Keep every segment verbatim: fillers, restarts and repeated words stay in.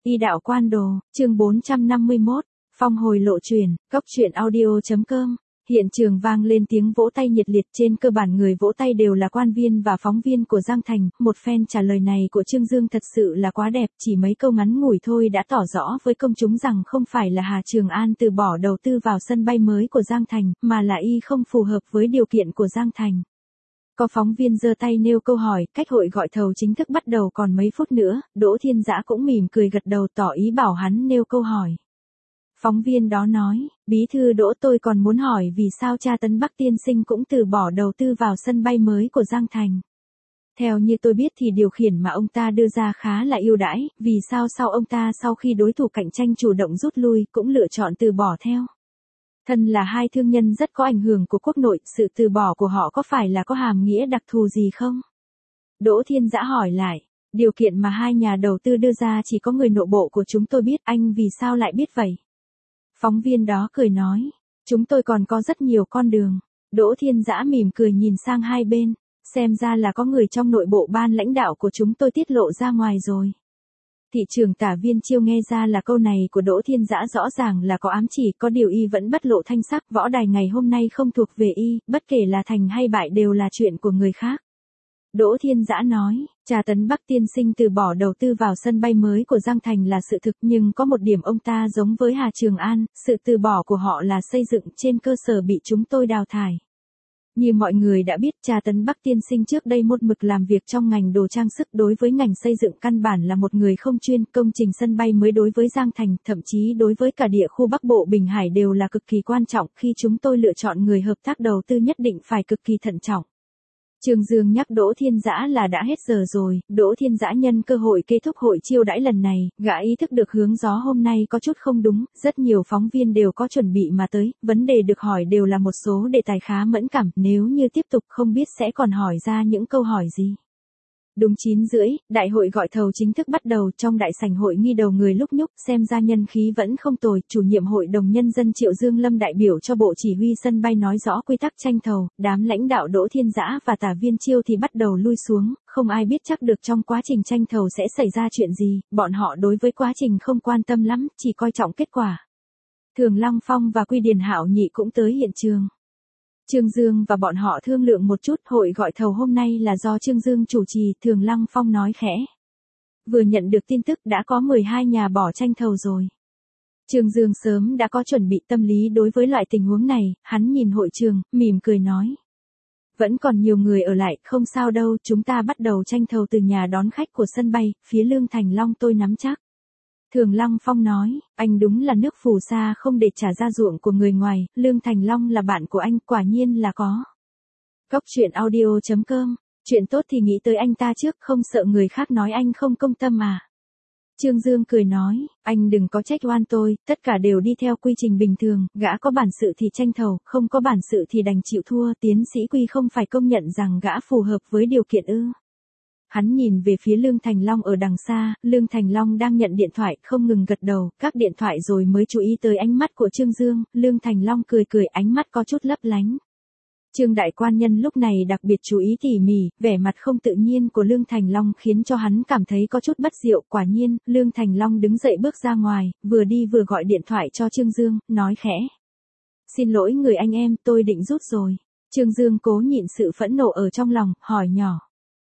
Y đạo quan đồ, chương bốn trăm năm mươi mốt, phong hồi lộ truyền, cốc truyện audio chấm com. Hiện trường vang lên tiếng vỗ tay nhiệt liệt, trên cơ bản người vỗ tay đều là quan viên và phóng viên của Giang Thành. Một phen trả lời này của Trương Dương thật sự là quá đẹp, chỉ mấy câu ngắn ngủi thôi đã tỏ rõ với công chúng rằng không phải là Hà Trường An từ bỏ đầu tư vào sân bay mới của Giang Thành, mà là y không phù hợp với điều kiện của Giang Thành. Có phóng viên giơ tay nêu câu hỏi, cách hội gọi thầu chính thức bắt đầu còn mấy phút nữa, Đỗ Thiên Dã cũng mỉm cười gật đầu tỏ ý bảo hắn nêu câu hỏi. Phóng viên đó nói, bí thư Đỗ, tôi còn muốn hỏi vì sao cha Tấn Bắc tiên sinh cũng từ bỏ đầu tư vào sân bay mới của Giang Thành. Theo như tôi biết thì điều khiển mà ông ta đưa ra khá là ưu đãi, vì sao sau ông ta sau khi đối thủ cạnh tranh chủ động rút lui cũng lựa chọn từ bỏ theo. Thân là hai thương nhân rất có ảnh hưởng của quốc nội, sự từ bỏ của họ có phải là có hàm nghĩa đặc thù gì không? Đỗ Thiên Dã hỏi lại, điều kiện mà hai nhà đầu tư đưa ra chỉ có người nội bộ của chúng tôi biết, anh vì sao lại biết vậy? Phóng viên đó cười nói, chúng tôi còn có rất nhiều con đường. Đỗ Thiên Dã mỉm cười nhìn sang hai bên, xem ra là có người trong nội bộ ban lãnh đạo của chúng tôi tiết lộ ra ngoài rồi. Thị trưởng Tả Viên Chiêu nghe ra là câu này của Đỗ Thiên Dã rõ ràng là có ám chỉ, có điều y vẫn bất lộ thanh sắc, võ đài ngày hôm nay không thuộc về y, bất kể là thành hay bại đều là chuyện của người khác. Đỗ Thiên Dã nói, cha Tấn Bắc tiên sinh từ bỏ đầu tư vào sân bay mới của Giang Thành là sự thực, nhưng có một điểm ông ta giống với Hà Trường An, sự từ bỏ của họ là xây dựng trên cơ sở bị chúng tôi đào thải. Như mọi người đã biết, cha Tấn Bắc tiên sinh trước đây một mực làm việc trong ngành đồ trang sức, đối với ngành xây dựng căn bản là một người không chuyên. Công trình sân bay mới đối với Giang Thành, thậm chí đối với cả địa khu Bắc Bộ Bình Hải đều là cực kỳ quan trọng, khi chúng tôi lựa chọn người hợp tác đầu tư nhất định phải cực kỳ thận trọng. Trương Dương nhắc Đỗ Thiên Dã là đã hết giờ rồi. Đỗ Thiên Dã nhân cơ hội kết thúc hội chiêu đãi lần này, gã ý thức được hướng gió hôm nay có chút không đúng, rất nhiều phóng viên đều có chuẩn bị mà tới, vấn đề được hỏi đều là một số đề tài khá mẫn cảm, nếu như tiếp tục không biết sẽ còn hỏi ra những câu hỏi gì. Đúng chín rưỡi, đại hội gọi thầu chính thức bắt đầu, trong đại sảnh hội nghi đầu người lúc nhúc, xem ra nhân khí vẫn không tồi. Chủ nhiệm hội đồng nhân dân Triệu Dương Lâm đại biểu cho bộ chỉ huy sân bay nói rõ quy tắc tranh thầu, đám lãnh đạo Đỗ Thiên Dã và Tả Viên Chiêu thì bắt đầu lui xuống, không ai biết chắc được trong quá trình tranh thầu sẽ xảy ra chuyện gì, bọn họ đối với quá trình không quan tâm lắm, chỉ coi trọng kết quả. Thường Lăng Phong và Quy Điền Hạo Nhị cũng tới hiện trường. Trương Dương và bọn họ thương lượng một chút, hội gọi thầu hôm nay là do Trương Dương chủ trì, Thường Lăng Phong nói khẽ. Vừa nhận được tin tức đã có mười hai nhà bỏ tranh thầu rồi. Trương Dương sớm đã có chuẩn bị tâm lý đối với loại tình huống này, hắn nhìn hội trường, mỉm cười nói. Vẫn còn nhiều người ở lại, không sao đâu, chúng ta bắt đầu tranh thầu từ nhà đón khách của sân bay, phía Lương Thành Long tôi nắm chắc. Thường Lăng Phong nói, anh đúng là nước phù sa không để trả ra ruộng của người ngoài, Lương Thành Long là bạn của anh, quả nhiên là có. Cốc truyện audio chấm com, chuyện tốt thì nghĩ tới anh ta trước, không sợ người khác nói anh không công tâm à. Trương Dương cười nói, anh đừng có trách oan tôi, tất cả đều đi theo quy trình bình thường, gã có bản sự thì tranh thầu, không có bản sự thì đành chịu thua, tiến sĩ Quy không phải công nhận rằng gã phù hợp với điều kiện ư. Hắn nhìn về phía Lương Thành Long ở đằng xa, Lương Thành Long đang nhận điện thoại, không ngừng gật đầu, các điện thoại rồi mới chú ý tới ánh mắt của Trương Dương, Lương Thành Long cười cười, ánh mắt có chút lấp lánh. Trương đại quan nhân lúc này đặc biệt chú ý tỉ mỉ, vẻ mặt không tự nhiên của Lương Thành Long khiến cho hắn cảm thấy có chút bất diệu, quả nhiên, Lương Thành Long đứng dậy bước ra ngoài, vừa đi vừa gọi điện thoại cho Trương Dương, nói khẽ. Xin lỗi người anh em, tôi định rút rồi. Trương Dương cố nhịn sự phẫn nộ ở trong lòng, hỏi nhỏ.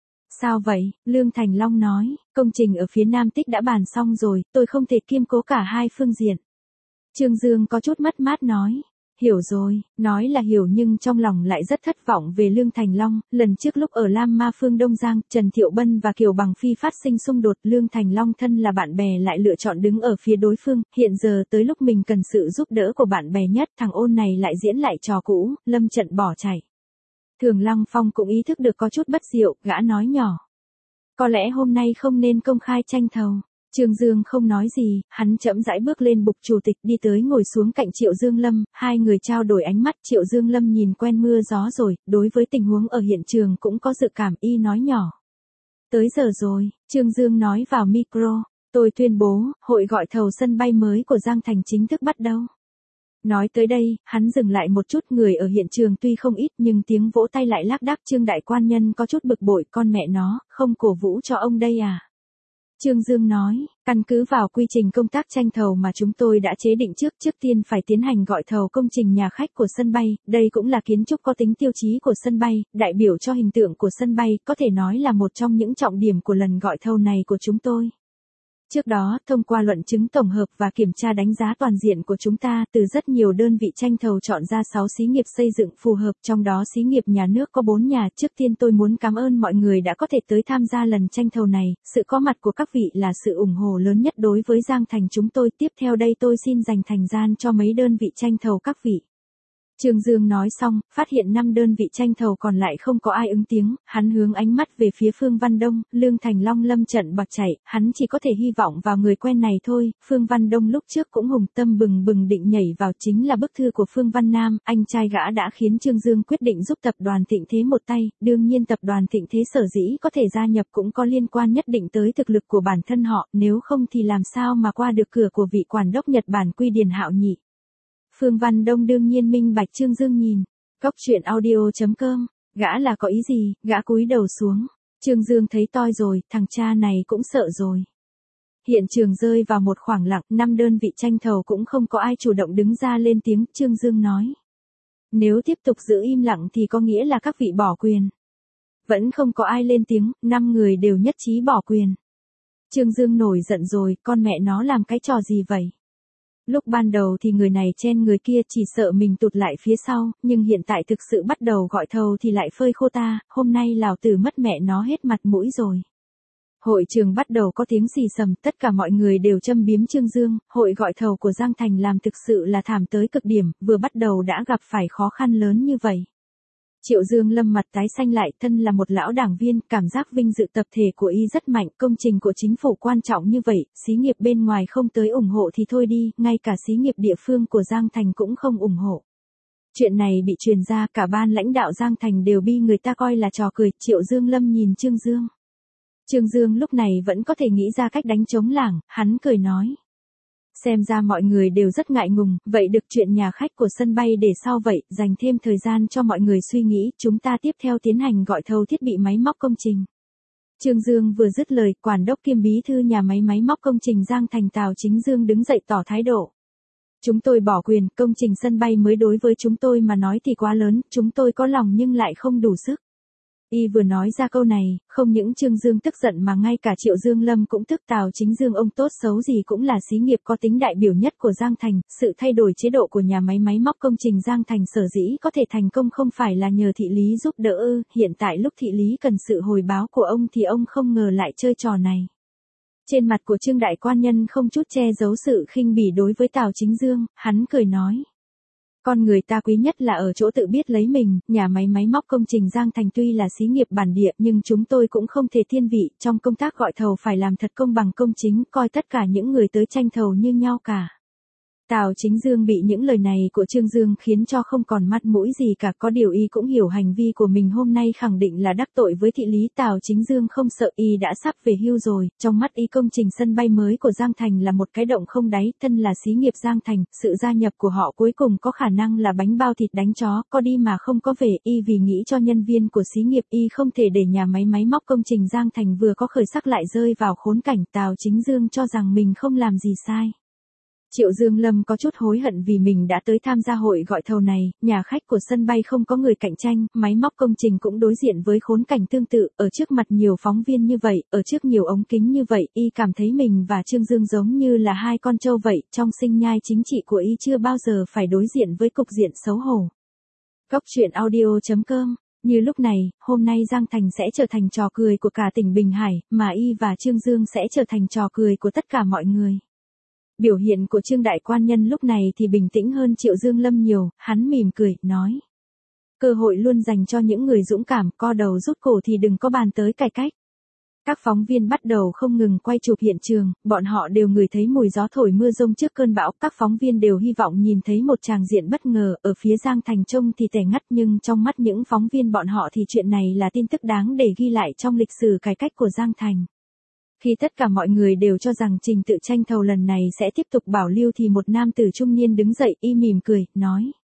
Sao vậy? Lương Thành Long nói, công trình ở phía Nam Tích đã bàn xong rồi, tôi không thể kiêm cố cả hai phương diện. Trương Dương có chút mất mát nói, hiểu rồi, nói là hiểu nhưng trong lòng lại rất thất vọng về Lương Thành Long. Lần trước lúc ở Lam Ma Phương Đông Giang, Trần Thiệu Bân và Kiều Bằng Phi phát sinh xung đột, Lương Thành Long thân là bạn bè lại lựa chọn đứng ở phía đối phương, hiện giờ tới lúc mình cần sự giúp đỡ của bạn bè nhất, thằng ôn này lại diễn lại trò cũ, lâm trận bỏ chạy. Thường Lăng Phong cũng ý thức được có chút bất diệu, gã nói nhỏ. Có lẽ hôm nay không nên công khai tranh thầu. Trương Dương không nói gì, hắn chậm rãi bước lên bục chủ tịch đi tới ngồi xuống cạnh Triệu Dương Lâm, hai người trao đổi ánh mắt. Triệu Dương Lâm nhìn quen mưa gió rồi, đối với tình huống ở hiện trường cũng có dự cảm, y nói nhỏ. Tới giờ rồi, Trương Dương nói vào micro, tôi tuyên bố, hội gọi thầu sân bay mới của Giang Thành chính thức bắt đầu. Nói tới đây, hắn dừng lại một chút, người ở hiện trường tuy không ít nhưng tiếng vỗ tay lại lác đác. Trương đại quan nhân có chút bực bội, con mẹ nó, không cổ vũ cho ông đây à. Trương Dương nói, Căn cứ vào quy trình công tác tranh thầu mà chúng tôi đã chế định trước, trước tiên phải tiến hành gọi thầu công trình nhà khách của sân bay, đây cũng là kiến trúc có tính tiêu chí của sân bay, đại biểu cho hình tượng của sân bay, có thể nói là một trong những trọng điểm của lần gọi thầu này của chúng tôi. Trước đó, thông qua luận chứng tổng hợp và kiểm tra đánh giá toàn diện của chúng ta, từ rất nhiều đơn vị tranh thầu chọn ra sáu xí nghiệp xây dựng phù hợp, trong đó xí nghiệp nhà nước có bốn nhà. Trước tiên tôi muốn cảm ơn mọi người đã có thể tới tham gia lần tranh thầu này, sự có mặt của các vị là sự ủng hộ lớn nhất đối với Giang Thành chúng tôi. Tiếp theo đây tôi xin dành thời gian cho mấy đơn vị tranh thầu các vị. Trương Dương nói xong, phát hiện năm đơn vị tranh thầu còn lại không có ai ứng tiếng, hắn hướng ánh mắt về phía Phương Văn Đông, Lương Thành Long lâm trận bạc chạy, hắn chỉ có thể hy vọng vào người quen này thôi. Phương Văn Đông lúc trước cũng hùng tâm bừng bừng định nhảy vào, chính là bức thư của Phương Văn Nam, anh trai gã đã khiến Trương Dương quyết định giúp tập đoàn Thịnh Thế một tay, đương nhiên tập đoàn Thịnh Thế sở dĩ có thể gia nhập cũng có liên quan nhất định tới thực lực của bản thân họ, nếu không thì làm sao mà qua được cửa của vị quản đốc Nhật Bản Quy Điền Hạo nhỉ. Phương Văn Đông đương nhiên minh bạch. Trương Dương nhìn, cốc truyện audio chấm com, gã là có ý gì, gã cúi đầu xuống. Trương Dương thấy toi rồi, thằng cha này cũng sợ rồi. Hiện trường rơi vào một khoảng lặng, năm đơn vị tranh thầu cũng không có ai chủ động đứng ra lên tiếng. Trương Dương nói, nếu tiếp tục giữ im lặng thì có nghĩa là các vị bỏ quyền. Vẫn không có ai lên tiếng, năm người đều nhất trí bỏ quyền. Trương Dương nổi giận rồi, con mẹ nó làm cái trò gì vậy? Lúc ban đầu thì người này chen người kia chỉ sợ mình tụt lại phía sau, nhưng hiện tại thực sự bắt đầu gọi thầu thì lại phơi khô ta, hôm nay Lào Tử mất mẹ nó hết mặt mũi rồi. Hội trường bắt đầu có tiếng xì xầm, tất cả mọi người đều châm biếm Trương Dương, hội gọi thầu của Giang Thành làm thực sự là thảm tới cực điểm, vừa bắt đầu đã gặp phải khó khăn lớn như vậy. Triệu Dương Lâm mặt tái xanh lại, thân là một lão đảng viên, cảm giác vinh dự tập thể của y rất mạnh, công trình của chính phủ quan trọng như vậy, xí nghiệp bên ngoài không tới ủng hộ thì thôi đi, ngay cả xí nghiệp địa phương của Giang Thành cũng không ủng hộ. Chuyện này bị truyền ra, cả ban lãnh đạo Giang Thành đều bị người ta coi là trò cười. Triệu Dương Lâm nhìn Trương Dương. Trương Dương lúc này vẫn có thể nghĩ ra cách đánh trống lảng, hắn cười nói. Xem ra mọi người đều rất ngại ngùng, vậy được chuyện nhà khách của sân bay để sau vậy, dành thêm thời gian cho mọi người suy nghĩ, chúng ta tiếp theo tiến hành gọi thầu thiết bị máy móc công trình. Trương Dương vừa dứt lời, quản đốc kiêm bí thư nhà máy máy móc công trình Giang Thành Tào Chính Dương đứng dậy tỏ thái độ. Chúng tôi bỏ quyền, công trình sân bay mới đối với chúng tôi mà nói thì quá lớn, chúng tôi có lòng nhưng lại không đủ sức. Y vừa nói ra câu này, không những Trương Dương tức giận mà ngay cả Triệu Dương Lâm cũng tức. Tào Chính Dương ông tốt xấu gì cũng là xí nghiệp có tính đại biểu nhất của Giang Thành, sự thay đổi chế độ của nhà máy máy móc công trình Giang Thành sở dĩ có thể thành công không phải là nhờ thị lý giúp đỡ ư, hiện tại lúc thị lý cần sự hồi báo của ông thì ông không ngờ lại chơi trò này. Trên mặt của Trương Đại Quan Nhân không chút che giấu sự khinh bỉ đối với Tào Chính Dương, hắn cười nói. Con người ta quý nhất là ở chỗ tự biết lấy mình, nhà máy máy móc công trình Giang Thành tuy là xí nghiệp bản địa nhưng chúng tôi cũng không thể thiên vị, trong công tác gọi thầu phải làm thật công bằng công chính, coi tất cả những người tới tranh thầu như nhau cả. Tào Chính Dương bị những lời này của Trương Dương khiến cho không còn mặt mũi gì cả, có điều y cũng hiểu hành vi của mình hôm nay khẳng định là đắc tội với thị lý. Tào Chính Dương không sợ, y đã sắp về hưu rồi, trong mắt y công trình sân bay mới của Giang Thành là một cái động không đáy, thân là xí nghiệp Giang Thành, sự gia nhập của họ cuối cùng có khả năng là bánh bao thịt đánh chó, có đi mà không có về, y vì nghĩ cho nhân viên của xí nghiệp, y không thể để nhà máy máy móc công trình Giang Thành vừa có khởi sắc lại rơi vào khốn cảnh. Tào Chính Dương cho rằng mình không làm gì sai. Triệu Dương Lâm có chút hối hận vì mình đã tới tham gia hội gọi thầu này, nhà khách của sân bay không có người cạnh tranh, máy móc công trình cũng đối diện với khốn cảnh tương tự, ở trước mặt nhiều phóng viên như vậy, ở trước nhiều ống kính như vậy, y cảm thấy mình và Trương Dương giống như là hai con trâu vậy, trong sinh nhai chính trị của y chưa bao giờ phải đối diện với cục diện xấu hổ. Cốc truyện audio chấm com. Như lúc này, hôm nay Giang Thành sẽ trở thành trò cười của cả tỉnh Bình Hải, mà y và Trương Dương sẽ trở thành trò cười của tất cả mọi người. Biểu hiện của Trương Đại Quan Nhân lúc này thì bình tĩnh hơn Triệu Dương Lâm nhiều, hắn mỉm cười, nói. Cơ hội luôn dành cho những người dũng cảm, co đầu rút cổ thì đừng có bàn tới cải cách. Các phóng viên bắt đầu không ngừng quay chụp hiện trường, bọn họ đều ngửi thấy mùi gió thổi mưa rông trước cơn bão, các phóng viên đều hy vọng nhìn thấy một tràng diện bất ngờ, ở phía Giang Thành trông thì tẻ ngắt nhưng trong mắt những phóng viên bọn họ thì chuyện này là tin tức đáng để ghi lại trong lịch sử cải cách của Giang Thành. Khi tất cả mọi người đều cho rằng trình tự tranh thầu lần này sẽ tiếp tục bảo lưu thì một nam tử trung niên đứng dậy, y mỉm cười, nói.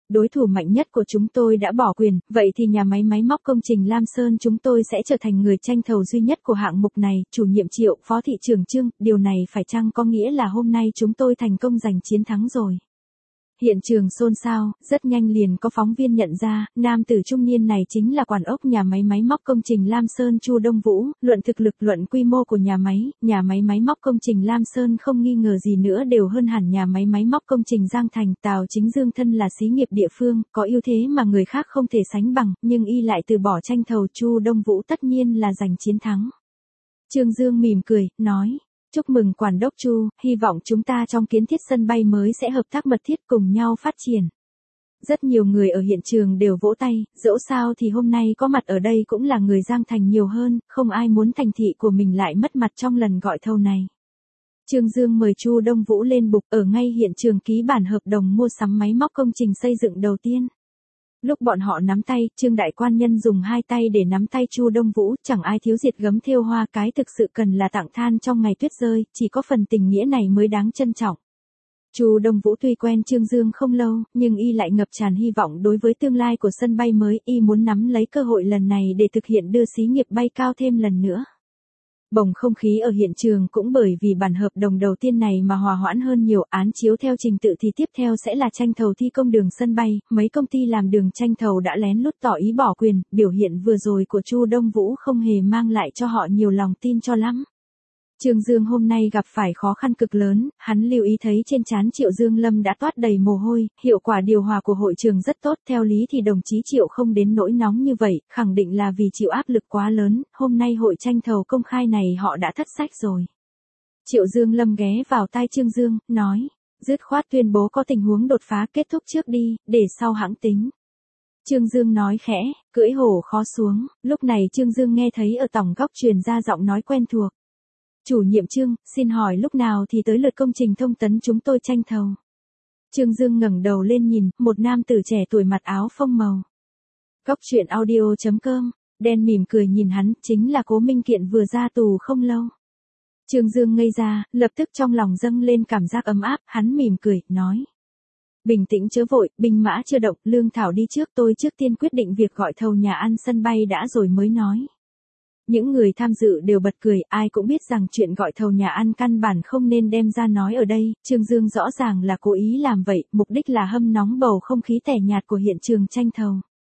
Đối thủ mạnh nhất của chúng tôi đã bỏ quyền, vậy thì nhà máy máy móc công trình Lam Sơn chúng tôi sẽ trở thành người tranh thầu duy nhất của hạng mục này, chủ nhiệm Triệu, phó thị trưởng Trương, điều này phải chăng có nghĩa là hôm nay chúng tôi thành công giành chiến thắng rồi? Hiện trường xôn xao, rất nhanh liền có phóng viên nhận ra, nam tử trung niên này chính là quản ốc nhà máy máy móc công trình Lam Sơn Chu Đông Vũ, luận thực lực luận quy mô của nhà máy, nhà máy máy móc công trình Lam Sơn không nghi ngờ gì nữa đều hơn hẳn nhà máy máy móc công trình Giang Thành. Tào Chính Dương thân là xí nghiệp địa phương, có ưu thế mà người khác không thể sánh bằng, nhưng y lại từ bỏ tranh thầu. Chu Đông Vũ tất nhiên là giành chiến thắng. Trương Dương mỉm cười, nói. Chúc mừng quản đốc Chu, hy vọng chúng ta trong kiến thiết sân bay mới sẽ hợp tác mật thiết cùng nhau phát triển. Rất nhiều người ở hiện trường đều vỗ tay, dẫu sao thì hôm nay có mặt ở đây cũng là người Giang Thành nhiều hơn, không ai muốn thành thị của mình lại mất mặt trong lần gọi thầu này. Trương Dương mời Chu Đông Vũ lên bục ở ngay hiện trường ký bản hợp đồng mua sắm máy móc công trình xây dựng đầu tiên. Lúc bọn họ nắm tay, Trương đại quan nhân dùng hai tay để nắm tay Chu Đông Vũ, chẳng ai thiếu diệt gấm thêu hoa, cái thực sự cần là tặng than trong ngày tuyết rơi, chỉ có phần tình nghĩa này mới đáng trân trọng. Chu Đông Vũ tuy quen Trương Dương không lâu, nhưng y lại ngập tràn hy vọng đối với tương lai của sân bay mới, y muốn nắm lấy cơ hội lần này để thực hiện đưa xí nghiệp bay cao thêm lần nữa. Bồng không khí ở hiện trường cũng bởi vì bản hợp đồng đầu tiên này mà hòa hoãn hơn nhiều. Án chiếu theo trình tự thì tiếp theo sẽ là tranh thầu thi công đường sân bay, mấy công ty làm đường tranh thầu đã lén lút tỏ ý bỏ quyền, biểu hiện vừa rồi của Chu Đông Vũ không hề mang lại cho họ nhiều lòng tin cho lắm. Trương Dương hôm nay gặp phải khó khăn cực lớn, hắn lưu ý thấy trên trán Triệu Dương Lâm đã toát đầy mồ hôi, hiệu quả điều hòa của hội trường rất tốt, theo lý thì đồng chí Triệu không đến nỗi nóng như vậy, khẳng định là vì chịu áp lực quá lớn, hôm nay hội tranh thầu công khai này họ đã thất sách rồi. Triệu Dương Lâm ghé vào tai Trương Dương, nói, dứt khoát tuyên bố có tình huống đột phá kết thúc trước đi, để sau hãng tính. Trương Dương nói khẽ, cưỡi hổ khó xuống, lúc này Trương Dương nghe thấy ở tòng góc truyền ra giọng nói quen thuộc. Chủ nhiệm Trương, xin hỏi lúc nào thì tới lượt công trình thông tấn chúng tôi tranh thầu. Trương Dương ngẩng đầu lên nhìn, một nam tử trẻ tuổi mặc áo phông màu. Góc truyện audio chấm com, đen mỉm cười nhìn hắn, chính là Cố Minh Kiện vừa ra tù không lâu. Trương Dương ngây ra, lập tức trong lòng dâng lên cảm giác ấm áp, hắn mỉm cười, nói. Bình tĩnh chớ vội, binh mã chưa động, lương thảo đi trước, tôi trước tiên quyết định việc gọi thầu nhà ăn sân bay đã rồi mới nói. Những người tham dự đều bật cười, ai cũng biết rằng chuyện gọi thầu nhà ăn căn bản không nên đem ra nói ở đây, Trương Dương rõ ràng là cố ý làm vậy, mục đích là hâm nóng bầu không khí tẻ nhạt của hiện trường tranh thầu.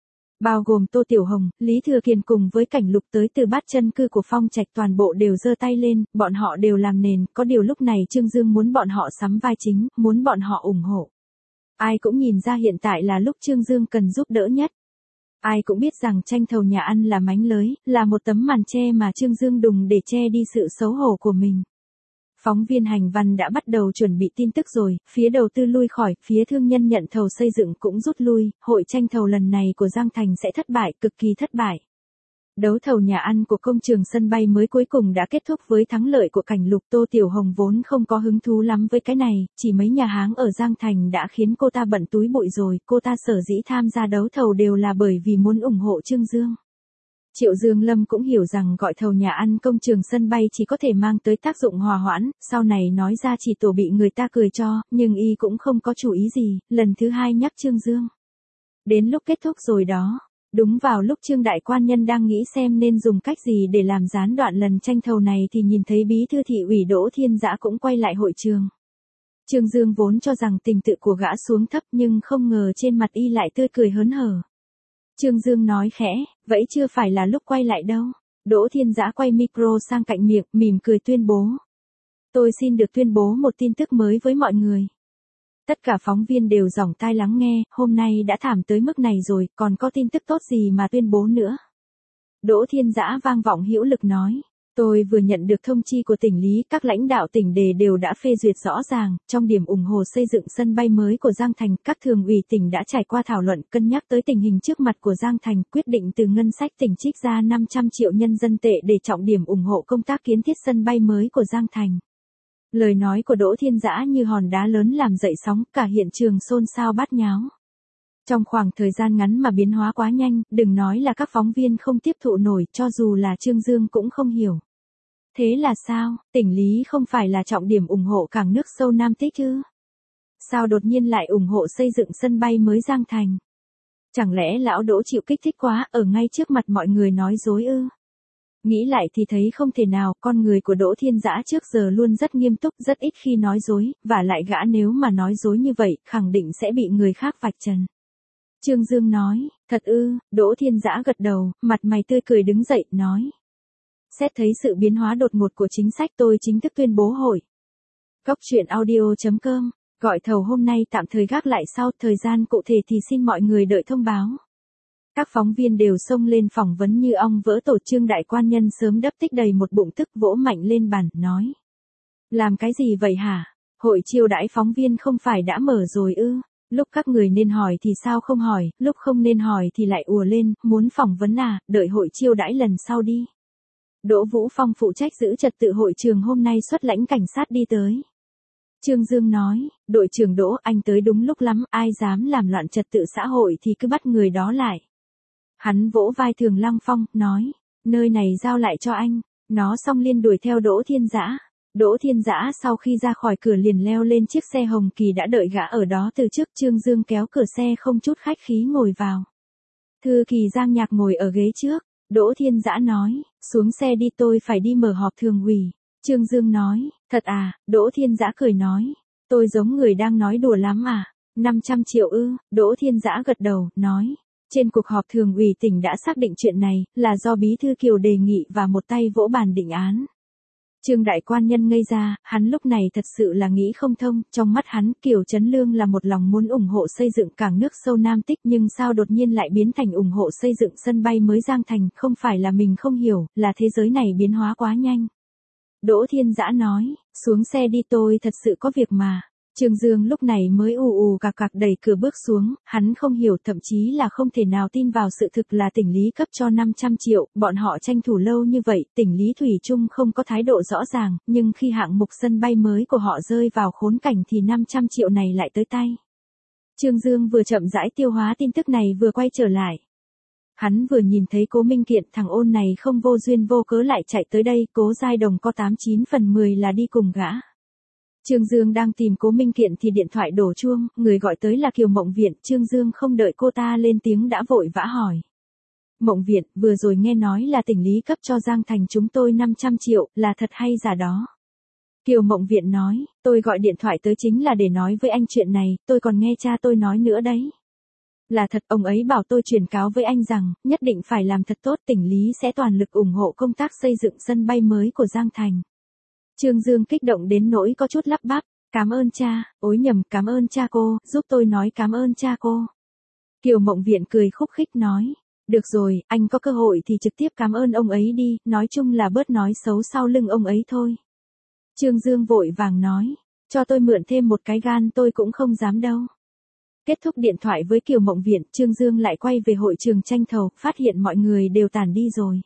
Bao gồm Tô Tiểu Hồng, Lý Thừa Kiền cùng với Cảnh Lục tới từ bát chân cư của Phong Trạch toàn bộ đều giơ tay lên, bọn họ đều làm nền, có điều lúc này Trương Dương muốn bọn họ sắm vai chính, muốn bọn họ ủng hộ. Ai cũng nhìn ra hiện tại là lúc Trương Dương cần giúp đỡ nhất. Ai cũng biết rằng tranh thầu nhà ăn là mánh lới, là một tấm màn che mà Trương Dương đùng để che đi sự xấu hổ của mình. Phóng viên hành văn đã bắt đầu chuẩn bị tin tức rồi, phía đầu tư lui khỏi, phía thương nhân nhận thầu xây dựng cũng rút lui, hội tranh thầu lần này của Giang Thành sẽ thất bại, cực kỳ thất bại. Đấu thầu nhà ăn của công trường sân bay mới cuối cùng đã kết thúc với thắng lợi của Cảnh Lục. Tô Tiểu Hồng vốn không có hứng thú lắm với cái này, chỉ mấy nhà hàng ở Giang Thành đã khiến cô ta bận túi bụi rồi, cô ta sở dĩ tham gia đấu thầu đều là bởi vì muốn ủng hộ Trương Dương. Triệu Dương Lâm cũng hiểu rằng gọi thầu nhà ăn công trường sân bay chỉ có thể mang tới tác dụng hòa hoãn, sau này nói ra chỉ tổ bị người ta cười cho, nhưng y cũng không có chủ ý gì, lần thứ hai nhắc Trương Dương. Đến lúc kết thúc rồi đó. Đúng vào lúc Trương đại quan nhân đang nghĩ xem nên dùng cách gì để làm gián đoạn lần tranh thầu này thì nhìn thấy bí thư thị ủy Đỗ Thiên Dã cũng quay lại hội trường. Trương Dương vốn cho rằng tình tự của gã xuống thấp nhưng không ngờ trên mặt y lại tươi cười hớn hở. Trương Dương nói khẽ, vậy chưa phải là lúc quay lại đâu. Đỗ Thiên Dã quay micro sang cạnh miệng, mỉm cười tuyên bố. Tôi xin được tuyên bố một tin tức mới với mọi người. Tất cả phóng viên đều dòng tai lắng nghe, hôm nay đã thảm tới mức này rồi, còn có tin tức tốt gì mà tuyên bố nữa. Đỗ Thiên Dã vang vọng hữu lực nói, tôi vừa nhận được thông chi của tỉnh Lý, các lãnh đạo tỉnh đề đều đã phê duyệt rõ ràng, trong điểm ủng hộ xây dựng sân bay mới của Giang Thành, các thường ủy tỉnh đã trải qua thảo luận, cân nhắc tới tình hình trước mặt của Giang Thành, quyết định từ ngân sách tỉnh trích ra năm trăm triệu nhân dân tệ để trọng điểm ủng hộ công tác kiến thiết sân bay mới của Giang Thành. Lời nói của Đỗ Thiên Dã như hòn đá lớn làm dậy sóng, cả hiện trường xôn xao bát nháo. Trong khoảng thời gian ngắn mà biến hóa quá nhanh, đừng nói là các phóng viên không tiếp thụ nổi, cho dù là Trương Dương cũng không hiểu. Thế là sao, tỉnh Lý không phải là trọng điểm ủng hộ cảng nước sâu Nam Tích ư? sao đột nhiên lại ủng hộ xây dựng sân bay mới Giang Thành? Chẳng lẽ lão Đỗ chịu kích thích quá, ở ngay trước mặt mọi người nói dối ư? Nghĩ lại thì thấy không thể nào, con người của Đỗ Thiên Dã trước giờ luôn rất nghiêm túc, rất ít khi nói dối, và lại gã nếu mà nói dối như vậy, khẳng định sẽ bị người khác vạch trần. Trương Dương nói, thật ư? Đỗ Thiên Dã gật đầu, mặt mày tươi cười đứng dậy, nói. Xét thấy sự biến hóa đột ngột của chính sách, tôi chính thức tuyên bố hội. Cốc truyện audio chấm com, gọi thầu hôm nay tạm thời gác lại, sau thời gian cụ thể thì xin mọi người đợi thông báo. Các phóng viên đều xông lên phỏng vấn như ong vỡ tổ. Trương đại quan nhân sớm đắp tích đầy một bụng tức, vỗ mạnh lên bàn, nói. Làm cái gì vậy hả? Hội chiêu đãi phóng viên không phải đã mở rồi ư? Lúc các người nên hỏi thì sao không hỏi, lúc không nên hỏi thì lại ùa lên, muốn phỏng vấn à, đợi hội chiêu đãi lần sau đi. Đỗ Vũ Phong phụ trách giữ trật tự hội trường hôm nay xuất lãnh cảnh sát đi tới. Trương Dương nói, đội trưởng Đỗ, anh tới đúng lúc lắm, ai dám làm loạn trật tự xã hội thì cứ bắt người đó lại. Hắn vỗ vai Thường Lăng Phong, nói, nơi này giao lại cho anh. Nó xong liên đuổi theo Đỗ Thiên Dã. Đỗ Thiên Dã sau khi ra khỏi cửa liền leo lên chiếc xe hồng kỳ đã đợi gã ở đó từ trước. Trương Dương kéo cửa xe không chút khách khí ngồi vào. Thư kỳ Giang Nhạc ngồi ở ghế trước. Đỗ Thiên Dã nói, xuống xe đi, tôi phải đi mở họp thường ủy. Trương Dương nói, thật à? Đỗ Thiên Dã cười nói, tôi giống người đang nói đùa lắm à? năm trăm triệu ư? Đỗ Thiên Dã gật đầu, nói, trên cuộc họp thường ủy tỉnh đã xác định chuyện này, là do Bí thư Kiều đề nghị và một tay vỗ bàn định án. Trương đại quan nhân ngây ra, hắn lúc này thật sự là nghĩ không thông, trong mắt hắn, Kiều Trấn Lương là một lòng muốn ủng hộ xây dựng cảng nước sâu Nam Tích, nhưng sao đột nhiên lại biến thành ủng hộ xây dựng sân bay mới Giang Thành, không phải là mình không hiểu, là thế giới này biến hóa quá nhanh. Đỗ Thiên Dã nói, xuống xe đi, tôi thật sự có việc mà. Trương Dương lúc này mới ù ù cạc cạc đẩy cửa bước xuống, hắn không hiểu, thậm chí là không thể nào tin vào sự thực là tỉnh lý cấp cho năm trăm triệu, bọn họ tranh thủ lâu như vậy, tỉnh lý thủy chung không có thái độ rõ ràng, nhưng khi hạng mục sân bay mới của họ rơi vào khốn cảnh thì năm trăm triệu này lại tới tay. Trương Dương vừa chậm rãi tiêu hóa tin tức này vừa quay trở lại. Hắn vừa nhìn thấy Cố Minh Kiện, thằng ôn này không vô duyên vô cớ lại chạy tới đây, Cố Giai Đồng có tám chín phần mười là đi cùng gã. Trương Dương đang tìm Cố Minh Kiện thì điện thoại đổ chuông, người gọi tới là Kiều Mộng Viện. Trương Dương không đợi cô ta lên tiếng đã vội vã hỏi. Mộng Viện, vừa rồi nghe nói là tỉnh lý cấp cho Giang Thành chúng tôi năm trăm triệu, là thật hay giả đó? Kiều Mộng Viện nói, tôi gọi điện thoại tới chính là để nói với anh chuyện này, tôi còn nghe cha tôi nói nữa đấy. Là thật, ông ấy bảo tôi truyền cáo với anh rằng, nhất định phải làm thật tốt, tỉnh lý sẽ toàn lực ủng hộ công tác xây dựng sân bay mới của Giang Thành. Trương Dương kích động đến nỗi có chút lắp bắp, cảm ơn cha, ối nhầm, cảm ơn cha cô, giúp tôi nói cảm ơn cha cô. Kiều Mộng Viện cười khúc khích nói, được rồi, anh có cơ hội thì trực tiếp cảm ơn ông ấy đi, nói chung là bớt nói xấu sau lưng ông ấy thôi. Trương Dương vội vàng nói, cho tôi mượn thêm một cái gan tôi cũng không dám đâu. Kết thúc điện thoại với Kiều Mộng Viện, Trương Dương lại quay về hội trường tranh thầu, phát hiện mọi người đều tản đi rồi.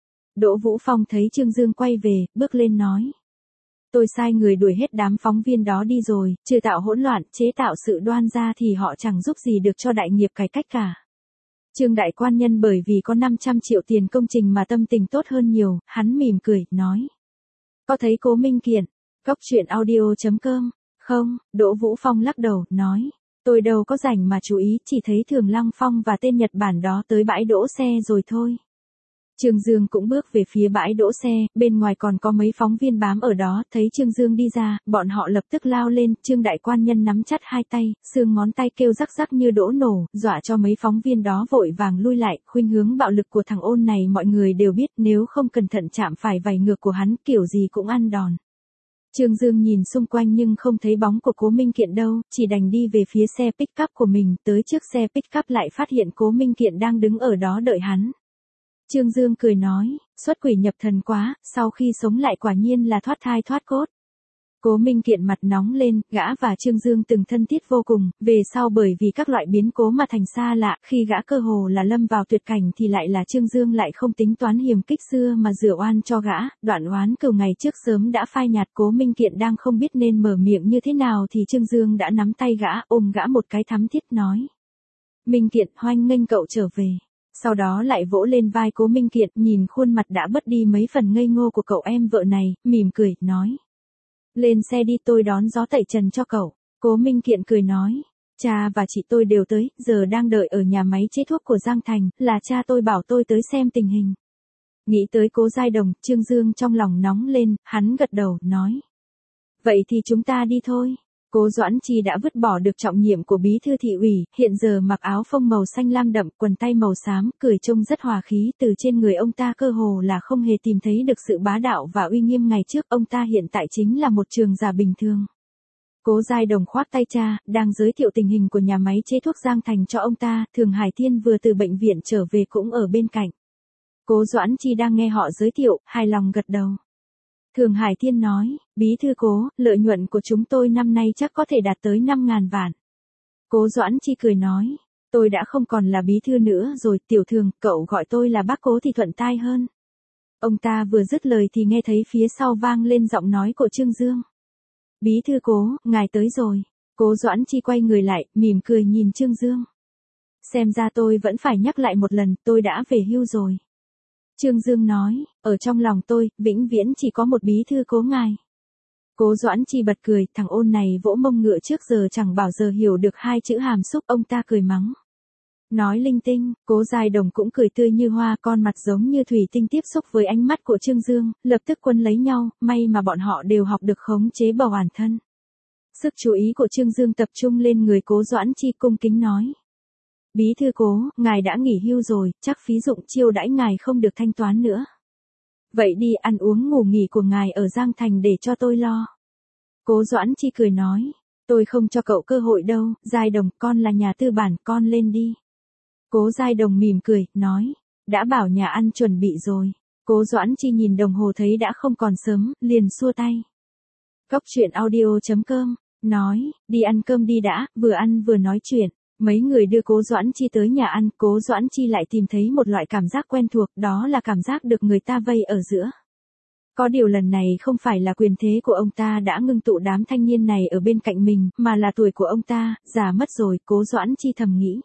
Đỗ Vũ Phong thấy Trương Dương quay về, bước lên nói. Tôi sai người đuổi hết đám phóng viên đó đi rồi, trừ tạo hỗn loạn, chế tạo sự đoan ra thì họ chẳng giúp gì được cho đại nghiệp cải cách cả. Trương đại quan nhân bởi vì có năm trăm triệu tiền công trình mà tâm tình tốt hơn nhiều, hắn mỉm cười, nói. Có thấy Cố Minh Kiện, cốc truyện audio chấm com, không? Đỗ Vũ Phong lắc đầu, nói. Tôi đâu có rảnh mà chú ý, chỉ thấy Thường Lăng Phong và tên Nhật Bản đó tới bãi đỗ xe rồi thôi. Trương Dương cũng bước về phía bãi đỗ xe, bên ngoài còn có mấy phóng viên bám ở đó, thấy Trương Dương đi ra, bọn họ lập tức lao lên, Trương đại quan nhân nắm chặt hai tay, xương ngón tay kêu rắc rắc như đỗ nổ, dọa cho mấy phóng viên đó vội vàng lui lại, khuynh hướng bạo lực của thằng ôn này mọi người đều biết, nếu không cẩn thận chạm phải vảy ngược của hắn, kiểu gì cũng ăn đòn. Trương Dương nhìn xung quanh nhưng không thấy bóng của Cố Minh Kiện đâu, chỉ đành đi về phía xe pick-up của mình, tới trước xe pick-up lại phát hiện Cố Minh Kiện đang đứng ở đó đợi hắn. Trương Dương cười nói, xuất quỷ nhập thần quá, sau khi sống lại quả nhiên là thoát thai thoát cốt. Cố Minh Kiện mặt nóng lên, gã và Trương Dương từng thân thiết vô cùng, về sau bởi vì các loại biến cố mà thành xa lạ, khi gã cơ hồ là lâm vào tuyệt cảnh thì lại là Trương Dương lại không tính toán hiềm kích xưa mà rửa oan cho gã, đoạn oán cừu ngày trước sớm đã phai nhạt. Cố Minh Kiện đang không biết nên mở miệng như thế nào thì Trương Dương đã nắm tay gã, ôm gã một cái thắm thiết nói. Minh Kiện, hoan nghênh cậu trở về. Sau đó lại vỗ lên vai Cố Minh Kiện, nhìn khuôn mặt đã bớt đi mấy phần ngây ngô của cậu em vợ này, mỉm cười, nói. Lên xe đi, tôi đón gió tẩy trần cho cậu. Cố Minh Kiện cười nói, cha và chị tôi đều tới, giờ đang đợi ở nhà máy chế thuốc của Giang Thành, là cha tôi bảo tôi tới xem tình hình. Nghĩ tới Cố Giai Đồng, Trương Dương trong lòng nóng lên, hắn gật đầu, nói. Vậy thì chúng ta đi thôi. Cố Doãn Chi đã vứt bỏ được trọng nhiệm của bí thư thị ủy, hiện giờ mặc áo phông màu xanh lam đậm, quần tay màu xám, cười trông rất hòa khí, từ trên người ông ta cơ hồ là không hề tìm thấy được sự bá đạo và uy nghiêm ngày trước, ông ta hiện tại chính là một trường giả bình thường. Cố Giai Đồng khoác tay cha, đang giới thiệu tình hình của nhà máy chế thuốc Giang Thành cho ông ta, Thường Hải Thiên vừa từ bệnh viện trở về cũng ở bên cạnh. Cố Doãn Chi đang nghe họ giới thiệu, hài lòng gật đầu. Thường Hải Thiên nói, bí thư Cố, lợi nhuận của chúng tôi năm nay chắc có thể đạt tới năm ngàn vạn. Cố Doãn Chi cười nói, tôi đã không còn là bí thư nữa rồi, Tiểu Thường, cậu gọi tôi là bác Cố thì thuận tai hơn. Ông ta vừa dứt lời thì nghe thấy phía sau vang lên giọng nói của Trương Dương. Bí thư Cố, ngài tới rồi. Cố Doãn Chi quay người lại, mỉm cười nhìn Trương Dương. Xem ra tôi vẫn phải nhắc lại một lần, tôi đã về hưu rồi. Trương Dương nói, ở trong lòng tôi, vĩnh viễn chỉ có một bí thư Cố ngài. Cố Doãn Chi bật cười, thằng ôn này vỗ mông ngựa trước giờ chẳng bảo giờ hiểu được hai chữ hàm xúc, ông ta cười mắng. Nói linh tinh, Cố Giai Đồng cũng cười tươi như hoa, con mặt giống như thủy tinh tiếp xúc với ánh mắt của Trương Dương, lập tức quấn lấy nhau, may mà bọn họ đều học được khống chế bầu bản thân. Sức chú ý của Trương Dương tập trung lên người Cố Doãn Chi, cung kính nói. Bí thư Cố, ngài đã nghỉ hưu rồi, chắc phí dụng chiêu đãi ngài không được thanh toán nữa. Vậy đi ăn uống ngủ nghỉ của ngài ở Giang Thành để cho tôi lo. Cố Doãn Chi cười nói, tôi không cho cậu cơ hội đâu, Giai Đồng, con là nhà tư bản, con lên đi. Cố Giai Đồng mỉm cười, nói, đã bảo nhà ăn chuẩn bị rồi. Cố Doãn Chi nhìn đồng hồ thấy đã không còn sớm, liền xua tay. Cóc truyện audio chấm com, nói, đi ăn cơm đi đã, vừa ăn vừa nói chuyện. Mấy người đưa Cố Doãn Chi tới nhà ăn, Cố Doãn Chi lại tìm thấy một loại cảm giác quen thuộc, đó là cảm giác được người ta vây ở giữa. Có điều lần này không phải là quyền thế của ông ta đã ngưng tụ đám thanh niên này ở bên cạnh mình, mà là tuổi của ông ta, già mất rồi, Cố Doãn Chi thầm nghĩ.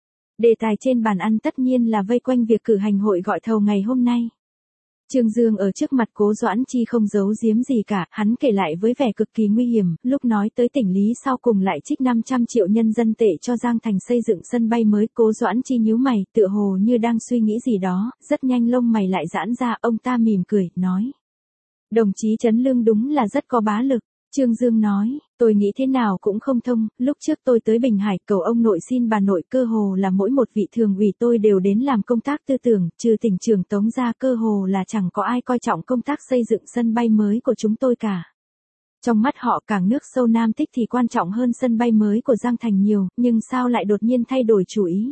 Đề tài trên bàn ăn tất nhiên là vây quanh việc cử hành hội gọi thầu ngày hôm nay. Trương Dương ở trước mặt Cố Doãn Chi không giấu giếm gì cả, hắn kể lại với vẻ cực kỳ nguy hiểm, lúc nói tới tỉnh Lý sau cùng lại trích năm trăm triệu nhân dân tệ cho Giang Thành xây dựng sân bay mới. Cố Doãn Chi nhíu mày, tựa hồ như đang suy nghĩ gì đó, rất nhanh lông mày lại giãn ra, ông ta mỉm cười, nói. Đồng chí Trấn Lương đúng là rất có bá lực. Trương Dương nói, tôi nghĩ thế nào cũng không thông, lúc trước tôi tới Bình Hải cầu ông nội xin bà nội, cơ hồ là mỗi một vị thường ủy tôi đều đến làm công tác tư tưởng, trừ tỉnh trưởng Tống ra, cơ hồ là chẳng có ai coi trọng công tác xây dựng sân bay mới của chúng tôi cả. Trong mắt họ cảng nước sâu Nam Tích thì quan trọng hơn sân bay mới của Giang Thành nhiều, nhưng sao lại đột nhiên thay đổi chủ ý?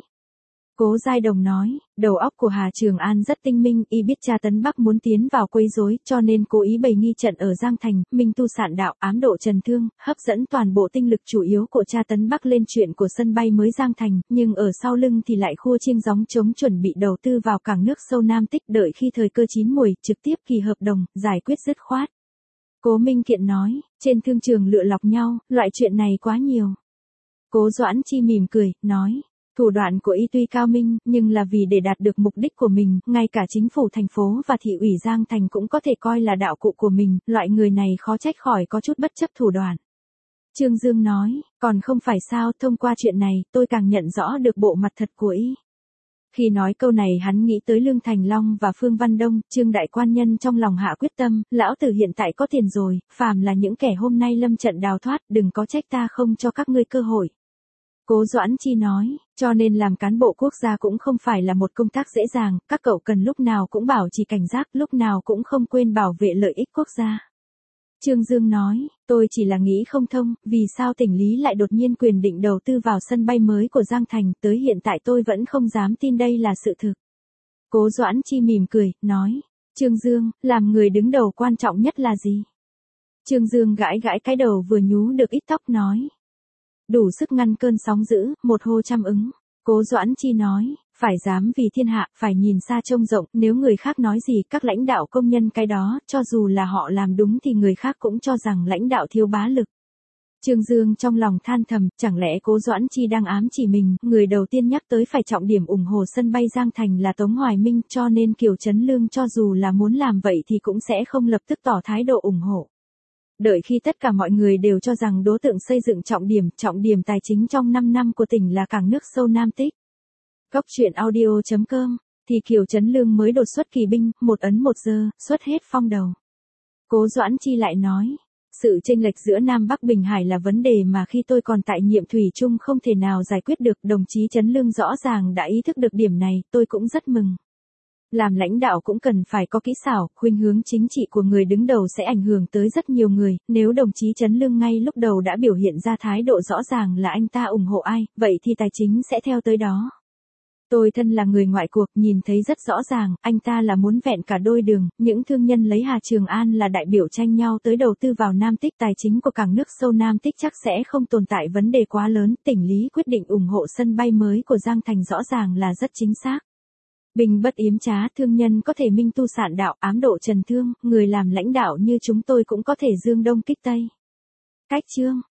Cố Giai Đồng nói, đầu óc của Hà Trường An rất tinh minh, y biết cha Tấn Bắc muốn tiến vào quấy rối, cho nên cố ý bày nghi trận ở Giang Thành, minh tu sạn đạo, ám độ Trần Thương, hấp dẫn toàn bộ tinh lực chủ yếu của cha Tấn Bắc lên chuyện của sân bay mới Giang Thành, nhưng ở sau lưng thì lại khua chiêng gióng trống chuẩn bị đầu tư vào cảng nước sâu Nam Tích, đợi khi thời cơ chín muồi, trực tiếp ký hợp đồng, giải quyết dứt khoát. Cố Minh Kiện nói, trên thương trường lựa lọc nhau, loại chuyện này quá nhiều. Cố Doãn Chi mỉm cười, nói. Thủ đoạn của y tuy cao minh, nhưng là vì để đạt được mục đích của mình, ngay cả chính phủ thành phố và thị ủy Giang Thành cũng có thể coi là đạo cụ của mình, loại người này khó trách khỏi có chút bất chấp thủ đoạn. Trương Dương nói, còn không phải sao, thông qua chuyện này, tôi càng nhận rõ được bộ mặt thật của y. Khi nói câu này hắn nghĩ tới Lương Thành Long và Phương Văn Đông, Trương Đại Quan Nhân trong lòng hạ quyết tâm, lão tử hiện tại có tiền rồi, phàm là những kẻ hôm nay lâm trận đào thoát, đừng có trách ta không cho các ngươi cơ hội. Cố Doãn Chi nói, cho nên làm cán bộ quốc gia cũng không phải là một công tác dễ dàng, các cậu cần lúc nào cũng bảo trì cảnh giác, lúc nào cũng không quên bảo vệ lợi ích quốc gia. Trương Dương nói, tôi chỉ là nghĩ không thông, vì sao tỉnh Lý lại đột nhiên quyền định đầu tư vào sân bay mới của Giang Thành, tới hiện tại tôi vẫn không dám tin đây là sự thực. Cố Doãn Chi mỉm cười, nói, Trương Dương, làm người đứng đầu quan trọng nhất là gì? Trương Dương gãi gãi cái đầu vừa nhú được ít tóc, nói. Đủ sức ngăn cơn sóng dữ, một hô trăm ứng. Cố Doãn Chi nói, phải dám vì thiên hạ, phải nhìn xa trông rộng, nếu người khác nói gì các lãnh đạo công nhân cái đó, cho dù là họ làm đúng thì người khác cũng cho rằng lãnh đạo thiếu bá lực. Trương Dương trong lòng than thầm, chẳng lẽ Cố Doãn Chi đang ám chỉ mình, người đầu tiên nhắc tới phải trọng điểm ủng hộ sân bay Giang Thành là Tống Hoài Minh, cho nên Kiều Trấn Lương cho dù là muốn làm vậy thì cũng sẽ không lập tức tỏ thái độ ủng hộ. Đợi khi tất cả mọi người đều cho rằng đối tượng xây dựng trọng điểm, trọng điểm tài chính trong năm năm của tỉnh là cảng nước sâu Nam Tích. Cốc truyện audio chấm com, thì Kiều Trấn Lương mới đột xuất kỳ binh, một ấn một dơ, xuất hết phong đầu. Cố Doãn Chi lại nói, sự chênh lệch giữa Nam Bắc Bình Hải là vấn đề mà khi tôi còn tại nhiệm thủy chung không thể nào giải quyết được, đồng chí Trấn Lương rõ ràng đã ý thức được điểm này, tôi cũng rất mừng. Làm lãnh đạo cũng cần phải có kỹ xảo, khuynh hướng chính trị của người đứng đầu sẽ ảnh hưởng tới rất nhiều người, nếu đồng chí Trấn Lương ngay lúc đầu đã biểu hiện ra thái độ rõ ràng là anh ta ủng hộ ai, vậy thì tài chính sẽ theo tới đó. Tôi thân là người ngoại cuộc, nhìn thấy rất rõ ràng, anh ta là muốn vẹn cả đôi đường, những thương nhân lấy Hà Trường An là đại biểu tranh nhau tới đầu tư vào Nam Tích, tài chính của cảng nước sâu Nam Tích chắc sẽ không tồn tại vấn đề quá lớn, tỉnh Lý quyết định ủng hộ sân bay mới của Giang Thành rõ ràng là rất chính xác. Bình bất yếm trá, thương nhân có thể minh tu sạn đạo, ám độ trần thương, người làm lãnh đạo như chúng tôi cũng có thể dương đông kích tây. Cách chương